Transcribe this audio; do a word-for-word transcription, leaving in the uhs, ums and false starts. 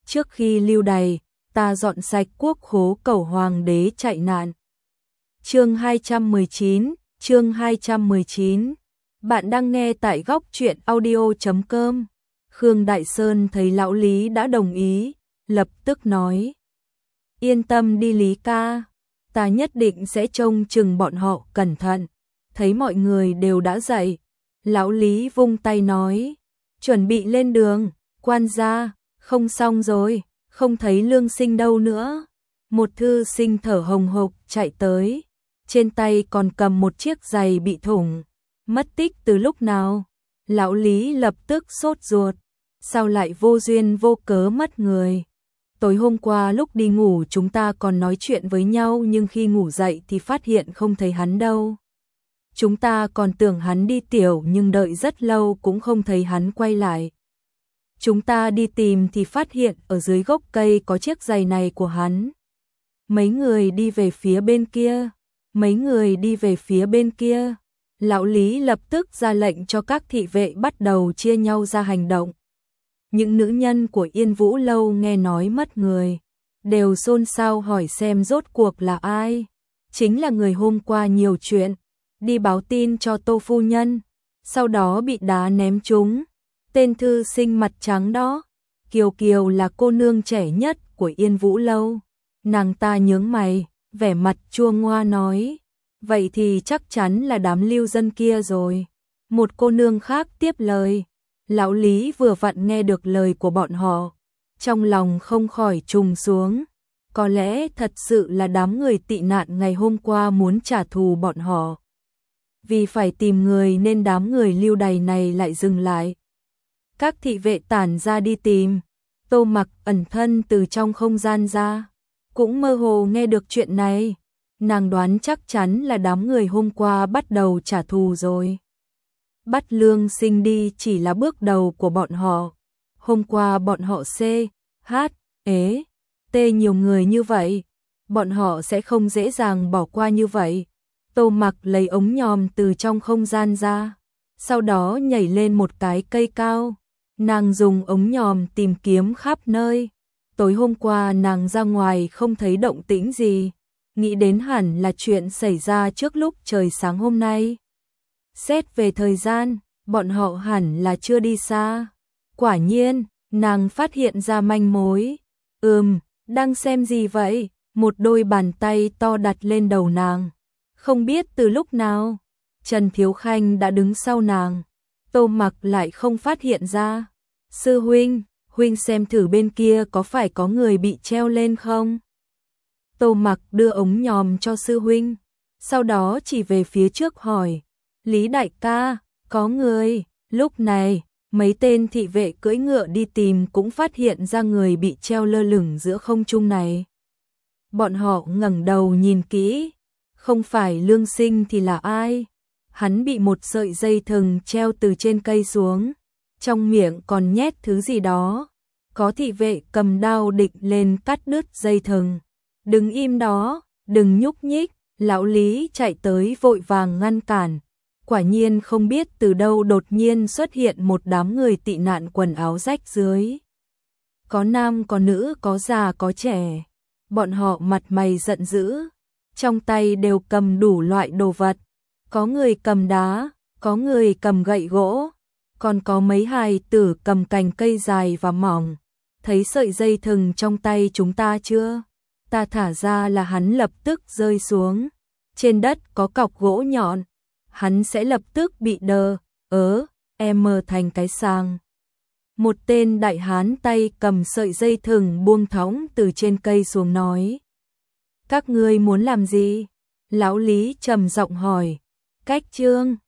trước khi lưu đày, ta dọn sạch quốc khố cầu hoàng đế chạy nạn. Chương hai trăm mười chín, chương hai trăm mười chín. Bạn đang nghe tại góc truyện audio chấm com. Khương Đại Sơn thấy lão Lý đã đồng ý, lập tức nói: "Yên tâm đi Lý ca, ta nhất định sẽ trông chừng bọn họ cẩn thận." Thấy mọi người đều đã dậy, lão Lý vung tay nói: "Chuẩn bị lên đường, quan gia, không xong rồi, không thấy Lương Sinh đâu nữa." Một thư sinh thở hồng hộc chạy tới, trên tay còn cầm một chiếc giày bị thủng. "Mất tích từ lúc nào?" Lão Lý lập tức sốt ruột. "Sao lại vô duyên vô cớ mất người? Tối hôm qua lúc đi ngủ chúng ta còn nói chuyện với nhau, nhưng khi ngủ dậy thì phát hiện không thấy hắn đâu. Chúng ta còn tưởng hắn đi tiểu nhưng đợi rất lâu cũng không thấy hắn quay lại. Chúng ta đi tìm thì phát hiện ở dưới gốc cây có chiếc giày này của hắn. Mấy người đi về phía bên kia, mấy người đi về phía bên kia." Lão Lý lập tức ra lệnh cho các thị vệ bắt đầu chia nhau ra hành động. Những nữ nhân của Yên Vũ Lâu nghe nói mất người, đều xôn xao hỏi xem rốt cuộc là ai. Chính là người hôm qua nhiều chuyện, đi báo tin cho Tô phu nhân, sau đó bị đá ném trúng. Tên thư sinh mặt trắng đó, Kiều Kiều là cô nương trẻ nhất của Yên Vũ Lâu. Nàng ta nhướng mày, vẻ mặt chua ngoa nói: "Vậy thì chắc chắn là đám lưu dân kia rồi." Một cô nương khác tiếp lời. Lão Lý vừa vặn nghe được lời của bọn họ, trong lòng không khỏi trùng xuống. Có lẽ thật sự là đám người tị nạn ngày hôm qua muốn trả thù bọn họ. Vì phải tìm người nên đám người lưu đày này lại dừng lại. Các thị vệ tản ra đi tìm. Tô Mặc ẩn thân từ trong không gian ra, cũng mơ hồ nghe được chuyện này. Nàng đoán chắc chắn là đám người hôm qua bắt đầu trả thù rồi. Bắt Lương Sinh đi chỉ là bước đầu của bọn họ. Hôm qua bọn họ C, H, ế, T nhiều người như vậy, bọn họ sẽ không dễ dàng bỏ qua như vậy. Tô Mặc lấy ống nhòm từ trong không gian ra, sau đó nhảy lên một cái cây cao. Nàng dùng ống nhòm tìm kiếm khắp nơi. Tối hôm qua nàng ra ngoài không thấy động tĩnh gì, nghĩ đến hẳn là chuyện xảy ra trước lúc trời sáng hôm nay. Xét về thời gian, bọn họ hẳn là chưa đi xa. Quả nhiên, nàng phát hiện ra manh mối. Ừm, đang xem gì vậy? Một đôi bàn tay to đặt lên đầu nàng. Không biết từ lúc nào, Trần Thiếu Khanh đã đứng sau nàng. Tô Mặc lại không phát hiện ra. "Sư huynh, huynh xem thử bên kia có phải có người bị treo lên không?" Tô Mặc đưa ống nhòm cho sư huynh, sau đó chỉ về phía trước hỏi: "Lý đại ca, có người?" Lúc này, mấy tên thị vệ cưỡi ngựa đi tìm cũng phát hiện ra người bị treo lơ lửng giữa không trung này. Bọn họ ngẩng đầu nhìn kỹ, không phải Lương Sinh thì là ai? Hắn bị một sợi dây thừng treo từ trên cây xuống, trong miệng còn nhét thứ gì đó. Có thị vệ cầm đao định lên cắt đứt dây thừng. "Đừng im đó, đừng nhúc nhích." Lão Lý chạy tới vội vàng ngăn cản. Quả nhiên không biết từ đâu đột nhiên xuất hiện một đám người tị nạn quần áo rách rưới. Có nam có nữ, có già có trẻ. Bọn họ mặt mày giận dữ, trong tay đều cầm đủ loại đồ vật. Có người cầm đá, có người cầm gậy gỗ, còn có mấy hài tử cầm cành cây dài và mỏng. "Thấy sợi dây thừng trong tay chúng ta chưa? Ta thả ra là hắn lập tức rơi xuống. Trên đất có cọc gỗ nhọn, hắn sẽ lập tức bị đờ, ớ, em thành cái sàng." Một tên đại hán tay cầm sợi dây thừng buông thõng từ trên cây xuống nói: "Các ngươi muốn làm gì?" Lão Lý trầm giọng hỏi. "Cách trương."